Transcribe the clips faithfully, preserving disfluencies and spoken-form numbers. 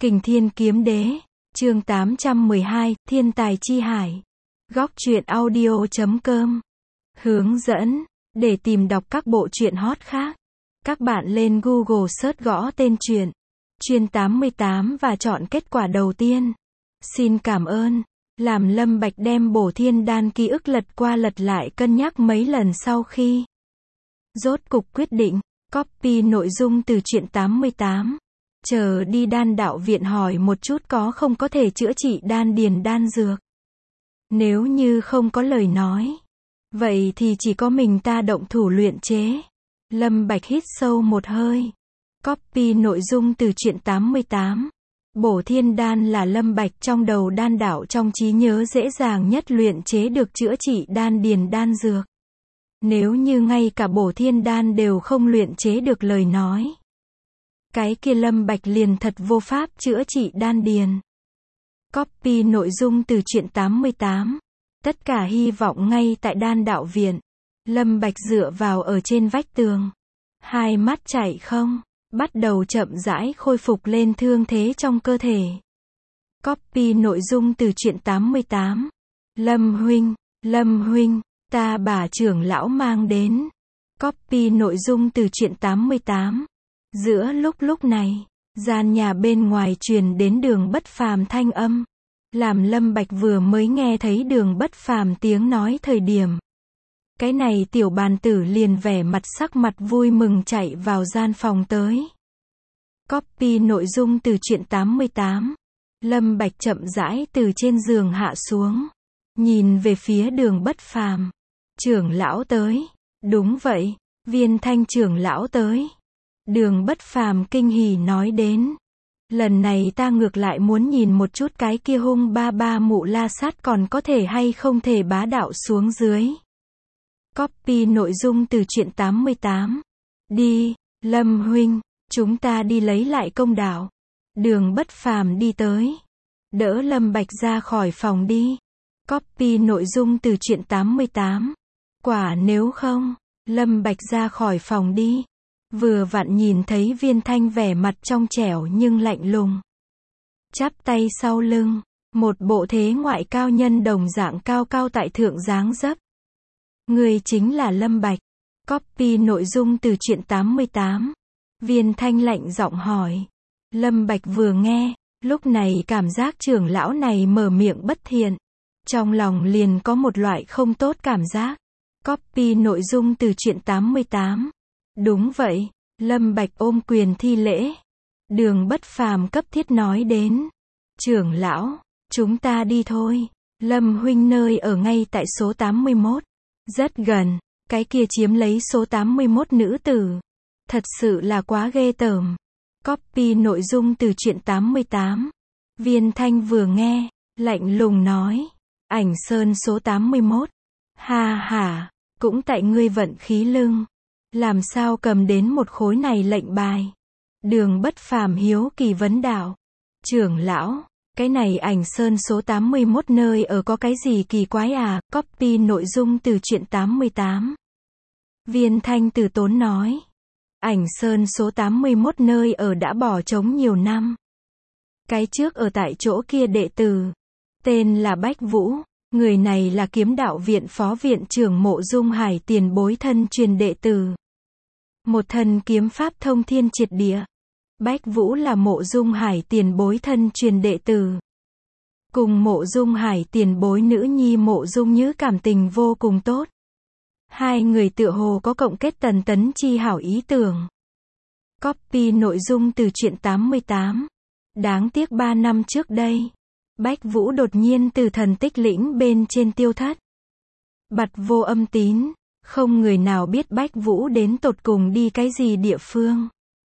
Kình Thiên Kiếm Đế, chương tám trăm mười hai, Thiên Tài Chi Hải. Góc truyện audio chấm com. Hướng dẫn, để tìm đọc các bộ truyện hot khác, các bạn lên Google search gõ tên truyện, Truyện tám mươi tám và chọn kết quả đầu tiên. Xin cảm ơn. Làm Lâm Bạch đem Bổ Thiên Đan ký ức lật qua lật lại cân nhắc mấy lần sau khi rốt cục quyết định, copy nội dung từ truyện tám mươi tám. Chờ đi đan đạo viện hỏi một chút có không có thể chữa trị đan điền đan dược. Nếu như không có lời nói, vậy thì chỉ có mình ta động thủ luyện chế. Lâm Bạch hít sâu một hơi. Copy nội dung từ truyện tám mươi tám. Bổ Thiên Đan là Lâm Bạch trong đầu đan đạo trong trí nhớ dễ dàng nhất luyện chế được chữa trị đan điền đan dược. Nếu như ngay cả Bổ Thiên Đan đều không luyện chế được lời nói, cái kia Lâm Bạch liền thật vô pháp chữa trị đan điền. Copy nội dung từ truyện tám mươi tám. Tất cả hy vọng ngay tại đan đạo viện. Lâm Bạch dựa vào ở trên vách tường. Hai mắt chảy không, bắt đầu chậm rãi khôi phục lên thương thế trong cơ thể. Copy nội dung từ truyện tám mươi tám. Lâm huynh, Lâm huynh, ta bà trưởng lão mang đến. Copy nội dung từ truyện tám mươi tám. Giữa lúc lúc này, gian nhà bên ngoài truyền đến Đường Bất Phàm thanh âm. Làm Lâm Bạch vừa mới nghe thấy Đường Bất Phàm tiếng nói thời điểm, cái này tiểu bàn tử liền vẻ mặt sắc mặt vui mừng chạy vào gian phòng tới. Copy nội dung từ truyện tám mươi tám. Lâm Bạch chậm rãi từ trên giường hạ xuống, nhìn về phía Đường Bất Phàm. Trưởng lão tới. Đúng vậy, Viên Thanh trưởng lão tới. Đường Bất Phàm kinh hỉ nói đến. Lần này ta ngược lại muốn nhìn một chút cái kia hung ba ba mụ la sát còn có thể hay không thể bá đạo xuống dưới. Copy nội dung từ truyện tám mươi tám. Đi, Lâm huynh, chúng ta đi lấy lại công đạo. Đường Bất Phàm đi tới, đỡ Lâm Bạch ra khỏi phòng đi. Copy nội dung từ truyện tám mươi tám. Quả nếu không, Lâm Bạch ra khỏi phòng đi. Vừa vặn nhìn thấy Viên Thanh vẻ mặt trong trẻo nhưng lạnh lùng, chắp tay sau lưng, một bộ thế ngoại cao nhân đồng dạng cao cao tại thượng dáng dấp. Người chính là Lâm Bạch. Copy nội dung từ truyện tám mươi tám. Viên Thanh lạnh giọng hỏi. Lâm Bạch vừa nghe, lúc này cảm giác trưởng lão này mở miệng bất thiện, trong lòng liền có một loại không tốt cảm giác. Copy nội dung từ truyện tám mươi tám. Đúng vậy, Lâm Bạch ôm quyền thi lễ. Đường Bất Phàm cấp thiết nói đến. Trưởng lão, chúng ta đi thôi. Lâm huynh nơi ở ngay tại số tám mươi mốt. Rất gần, cái kia chiếm lấy số tám mươi mốt nữ tử. Thật sự là quá ghê tởm. Copy nội dung từ truyện tám mươi tám. Viên Thanh vừa nghe, lạnh lùng nói. Ảnh Sơn số tám mươi mốt. Ha ha, cũng tại ngươi vận khí lưng. Làm sao cầm đến một khối này lệnh bài? Đường Bất Phàm hiếu kỳ vấn đạo. Trưởng lão, cái này Ảnh Sơn số tám mươi mốt nơi ở có cái gì kỳ quái à? Copy nội dung từ truyện tám mươi tám. Viên Thanh từ tốn nói. Ảnh Sơn số tám mươi mốt nơi ở đã bỏ trống nhiều năm. Cái trước ở tại chỗ kia đệ tử, tên là Bách Vũ. Người này là Kiếm Đạo Viện Phó Viện trưởng Mộ Dung Hải tiền bối thân truyền đệ tử. Một thần kiếm pháp thông thiên triệt địa. Bách Vũ là Mộ Dung Hải tiền bối thân truyền đệ tử. Cùng Mộ Dung Hải tiền bối nữ nhi Mộ Dung Nhữ cảm tình vô cùng tốt. Hai người tựa hồ có cộng kết tần tấn chi hảo ý tưởng. Copy nội dung từ truyện tám mươi tám. Đáng tiếc ba năm trước đây, Bách Vũ đột nhiên từ thần tích lĩnh bên trên tiêu thất. Bặt vô âm tín, không người nào biết Bách Vũ đến tột cùng đi cái gì địa phương.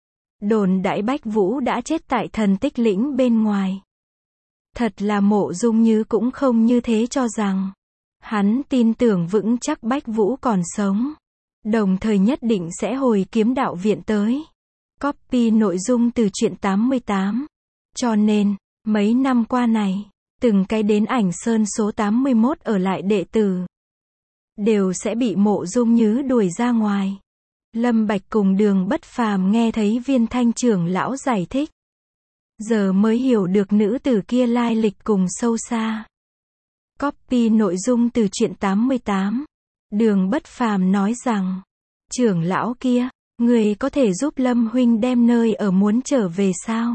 Đồn đãi Bách Vũ đã chết tại thần tích lĩnh bên ngoài. Thật là Mộ Dung Như cũng không như thế cho rằng. Hắn tin tưởng vững chắc Bách Vũ còn sống, đồng thời nhất định sẽ hồi Kiếm Đạo Viện tới. Copy nội dung từ truyện tám mươi tám. Cho nên, mấy năm qua này, từng cái đến Ảnh Sơn số tám mươi mốt ở lại đệ tử, đều sẽ bị Mộ Dung Như đuổi ra ngoài. Lâm Bạch cùng Đường Bất Phàm nghe thấy Viên Thanh trưởng lão giải thích, giờ mới hiểu được nữ tử kia lai lịch cùng sâu xa. Copy nội dung từ truyện tám mươi tám. Đường Bất Phàm nói rằng, trưởng lão kia, người có thể giúp Lâm huynh đem nơi ở muốn trở về sao?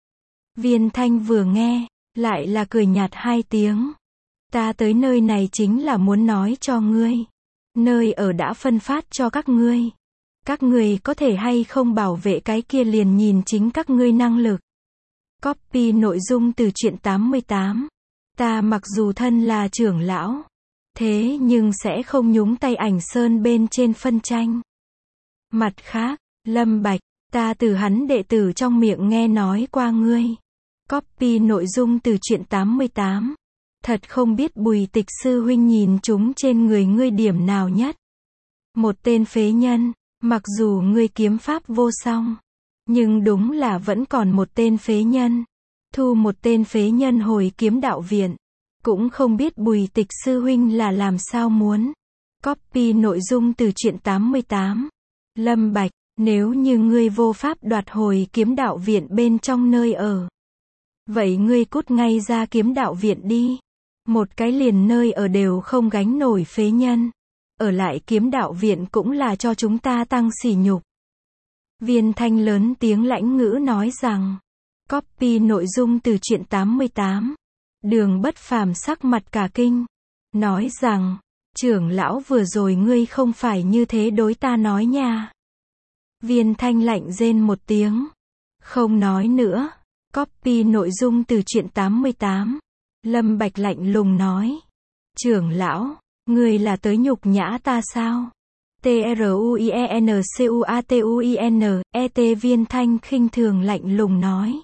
Viên Thanh vừa nghe, lại là cười nhạt hai tiếng. Ta tới nơi này chính là muốn nói cho ngươi. Nơi ở đã phân phát cho các ngươi. Các ngươi có thể hay không bảo vệ cái kia liền nhìn chính các ngươi năng lực. Copy nội dung từ truyện tám mươi tám. Ta mặc dù thân là trưởng lão, thế nhưng sẽ không nhúng tay Ảnh Sơn bên trên phân tranh. Mặt khác, Lâm Bạch, ta từ hắn đệ tử trong miệng nghe nói qua ngươi. Copy nội dung từ truyện tám mươi tám. Thật không biết Bùi Tịch sư huynh nhìn chúng trên người ngươi điểm nào nhất. Một tên phế nhân, mặc dù ngươi kiếm pháp vô song, nhưng đúng là vẫn còn một tên phế nhân. Thu một tên phế nhân hồi kiếm đạo viện, cũng không biết Bùi Tịch sư huynh là làm sao muốn. Copy nội dung từ truyện tám mươi tám. Lâm Bạch, nếu như ngươi vô pháp đoạt hồi kiếm đạo viện bên trong nơi ở, vậy ngươi cút ngay ra kiếm đạo viện đi. Một cái liền nơi ở đều không gánh nổi phế nhân. Ở lại kiếm đạo viện cũng là cho chúng ta tăng sỉ nhục. Viên Thanh lớn tiếng lãnh ngữ nói rằng. Copy nội dung từ truyện tám mươi tám. Đường Bất Phàm sắc mặt cả kinh. Nói rằng, trưởng lão vừa rồi ngươi không phải như thế đối ta nói nha. Viên Thanh lạnh rên một tiếng. Không nói nữa. Copy nội dung từ truyện tám mươi tám. Lâm Bạch lạnh lùng nói. Trưởng lão, ngươi là tới nhục nhã ta sao? T R U I E N C U A T U I N, E T Viên Thanh khinh thường lạnh lùng nói.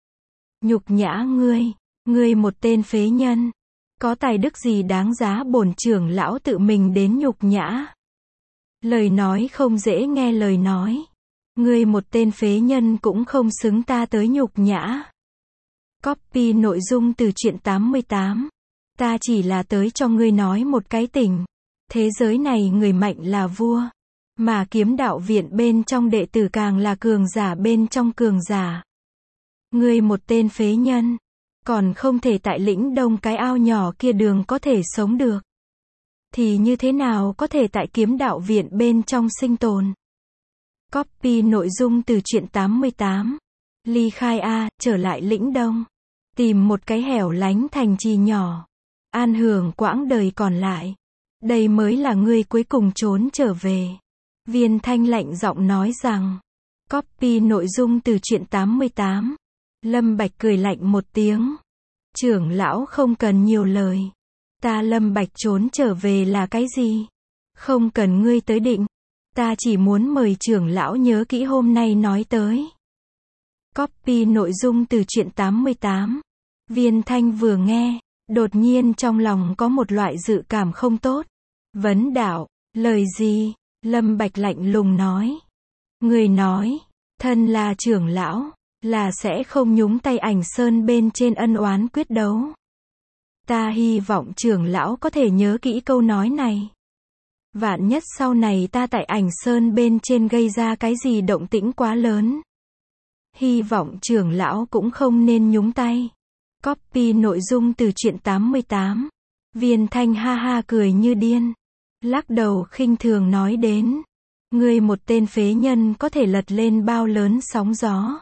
Nhục nhã ngươi, ngươi một tên phế nhân. Có tài đức gì đáng giá bổn trưởng lão tự mình đến nhục nhã? Lời nói không dễ nghe lời nói. Ngươi một tên phế nhân cũng không xứng ta tới nhục nhã. Copy nội dung từ truyện tám mươi tám. Ta chỉ là tới cho ngươi nói một cái tình. Thế giới này người mạnh là vua. Mà kiếm đạo viện bên trong đệ tử càng là cường giả bên trong cường giả. Ngươi một tên phế nhân. Còn không thể tại lĩnh đông cái ao nhỏ kia đường có thể sống được. Thì như thế nào có thể tại kiếm đạo viện bên trong sinh tồn? Copy nội dung từ truyện tám mươi tám. Ly khai A, trở lại lĩnh đông. Tìm một cái hẻo lánh thành trì nhỏ. An hưởng quãng đời còn lại. Đây mới là ngươi cuối cùng trốn trở về. Viên Thanh lạnh giọng nói rằng. Copy nội dung từ truyện tám mươi tám. Lâm Bạch cười lạnh một tiếng. Trưởng lão không cần nhiều lời. Ta Lâm Bạch trốn trở về là cái gì? Không cần ngươi tới định. Ta chỉ muốn mời trưởng lão nhớ kỹ hôm nay nói tới. Copy nội dung từ truyện tám mươi tám. Viên Thanh vừa nghe, đột nhiên trong lòng có một loại dự cảm không tốt. Vấn đạo, lời gì? Lâm Bạch lạnh lùng nói. Người nói, thân là trưởng lão, là sẽ không nhúng tay Ảnh Sơn bên trên ân oán quyết đấu. Ta hy vọng trưởng lão có thể nhớ kỹ câu nói này. Vạn nhất sau này ta tại Ảnh Sơn bên trên gây ra cái gì động tĩnh quá lớn. Hy vọng trưởng lão cũng không nên nhúng tay. Copy nội dung từ truyện tám mươi tám. Viên Thanh ha ha cười như điên. Lắc đầu khinh thường nói đến. Ngươi một tên phế nhân có thể lật lên bao lớn sóng gió.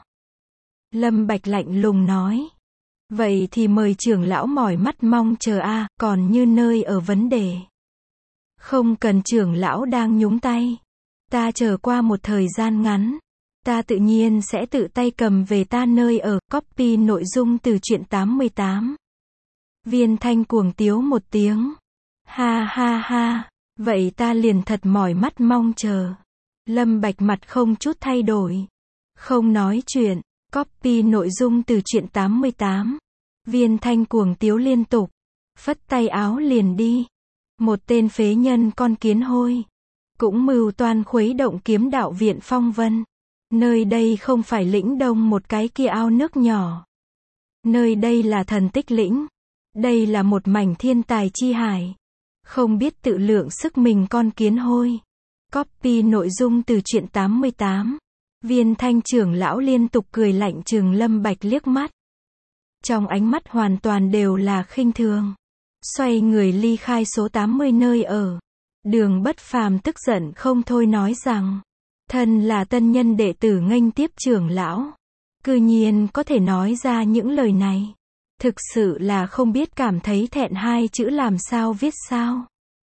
Lâm Bạch lạnh lùng nói. Vậy thì mời trưởng lão mỏi mắt mong chờ a, còn như nơi ở vấn đề. Không cần trưởng lão đang nhúng tay. Ta chờ qua một thời gian ngắn. Ta tự nhiên sẽ tự tay cầm về ta nơi ở. Copy nội dung từ truyện tám mươi tám. Viên Thanh cuồng tiếu một tiếng. Ha ha ha. Vậy ta liền thật mỏi mắt mong chờ. Lâm Bạch mặt không chút thay đổi. Không nói chuyện. Copy nội dung từ truyện tám mươi tám. Viên Thanh cuồng tiếu liên tục. Phất tay áo liền đi. Một tên phế nhân con kiến hôi. Cũng mưu toan khuấy động kiếm đạo viện phong vân. Nơi đây không phải lĩnh đông một cái kia ao nước nhỏ. Nơi đây là thần tích lĩnh. Đây là một mảnh thiên tài chi hải. Không biết tự lượng sức mình con kiến hôi. Copy nội dung từ truyện tám mươi tám. Viên Thanh trưởng lão liên tục cười lạnh trừng Lâm Bạch liếc mắt. Trong ánh mắt hoàn toàn đều là khinh thường. Xoay người ly khai số tám mươi nơi ở. Đường Bất Phàm tức giận không thôi nói rằng, thân là tân nhân đệ tử nghênh tiếp trưởng lão, cư nhiên có thể nói ra những lời này. Thực sự là không biết cảm thấy thẹn hai chữ làm sao viết sao.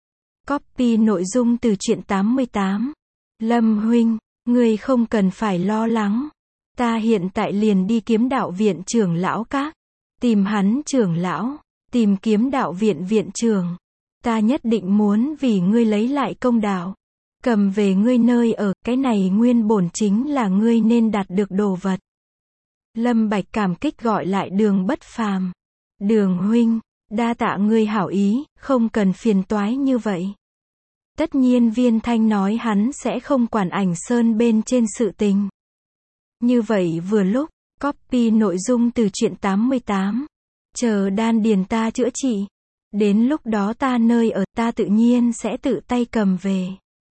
Copy nội dung từ truyện tám mươi tám. Lâm huynh, ngươi không cần phải lo lắng. Ta hiện tại liền đi kiếm đạo viện trưởng lão các. Tìm hắn trưởng lão, tìm kiếm đạo viện viện trưởng. Ta nhất định muốn vì ngươi lấy lại công đạo. Cầm về ngươi nơi ở, cái này nguyên bổn chính là ngươi nên đạt được đồ vật. Lâm Bạch cảm kích gọi lại Đường Bất Phàm. Đường huynh, đa tạ ngươi hảo ý, không cần phiền toái như vậy. Tất nhiên Viên Thanh nói hắn sẽ không quản ảnh sơn bên trên sự tình. Như vậy vừa lúc, copy nội dung từ truyện tám mươi tám. Chờ đan điền ta chữa trị. Đến lúc đó ta nơi ở ta tự nhiên sẽ tự tay cầm về.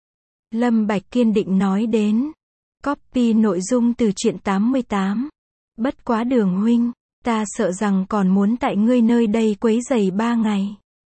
Lâm Bạch kiên định nói đến. Copy nội dung từ truyện tám mươi tám. Bất quá Đường huynh, ta sợ rằng còn muốn tại ngươi nơi đây quấy rầy ba ngày.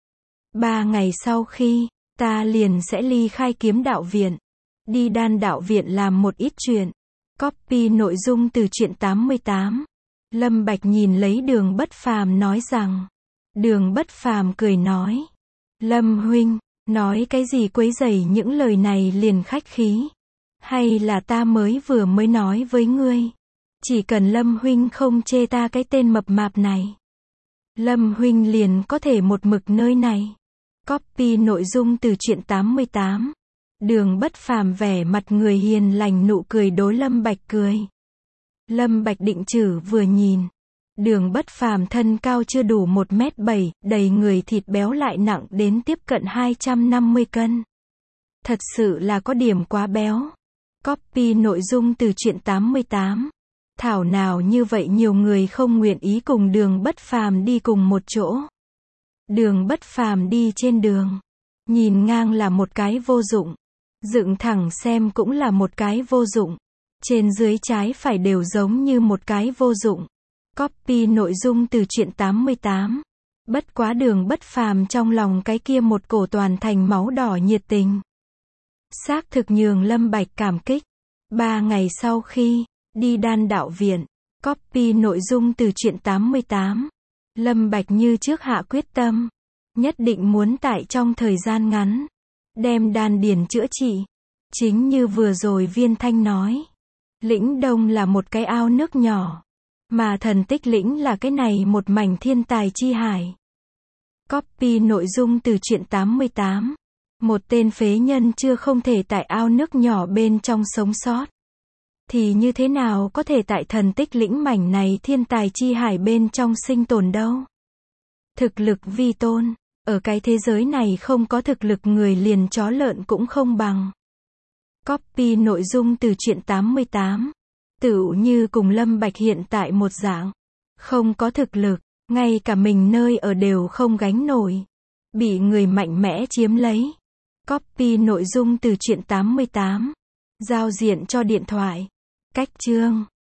Ba ngày sau khi, ta liền sẽ ly khai kiếm đạo viện. Đi đan đạo viện làm một ít chuyện. Copy nội dung từ truyện tám mươi tám. Lâm Bạch nhìn lấy Đường Bất Phàm nói rằng. Đường Bất Phàm cười nói. Lâm huynh, nói cái gì quấy rầy những lời này liền khách khí. Hay là ta mới vừa mới nói với ngươi. Chỉ cần Lâm huynh không chê ta cái tên mập mạp này. Lâm huynh liền có thể một mực nơi này. Copy nội dung từ truyện tám mươi tám. Đường Bất Phàm vẻ mặt người hiền lành nụ cười đối Lâm Bạch cười. Lâm Bạch định chử vừa nhìn. Đường Bất Phàm thân cao chưa đủ một mét bảy, đầy người thịt béo lại nặng đến tiếp cận hai trăm năm mươi cân. Thật sự là có điểm quá béo. Copy nội dung từ truyện tám mươi tám. Thảo nào như vậy nhiều người không nguyện ý cùng Đường Bất Phàm đi cùng một chỗ. Đường Bất Phàm đi trên đường. Nhìn ngang là một cái vô dụng. Dựng thẳng xem cũng là một cái vô dụng. Trên dưới trái phải đều giống như một cái vô dụng. Copy nội dung từ truyện tám mươi tám. Bất quá Đường Bất Phàm trong lòng cái kia một cổ toàn thành máu đỏ nhiệt tình. Xác thực nhường Lâm Bạch cảm kích. Ba ngày sau khi, đi đan đạo viện. Copy nội dung từ truyện tám mươi tám. Lâm Bạch như trước hạ quyết tâm. Nhất định muốn tại trong thời gian ngắn. Đem đan điền chữa trị. Chính như vừa rồi Viên Thanh nói. Lĩnh Đông là một cái ao nước nhỏ. Mà thần tích lĩnh là cái này một mảnh thiên tài chi hải. Copy nội dung từ truyện tám mươi tám. Một tên phế nhân chưa không thể tại ao nước nhỏ bên trong sống sót. Thì như thế nào có thể tại thần tích lĩnh mảnh này thiên tài chi hải bên trong sinh tồn đâu? Thực lực vi tôn. Ở cái thế giới này không có thực lực người liền chó lợn cũng không bằng. Copy nội dung từ truyện tám mươi tám. Tựu như cùng Lâm Bạch hiện tại một dạng. Không có thực lực, ngay cả mình nơi ở đều không gánh nổi. Bị người mạnh mẽ chiếm lấy. Copy nội dung từ truyện tám mươi tám. Giao diện cho điện thoại. Cách chương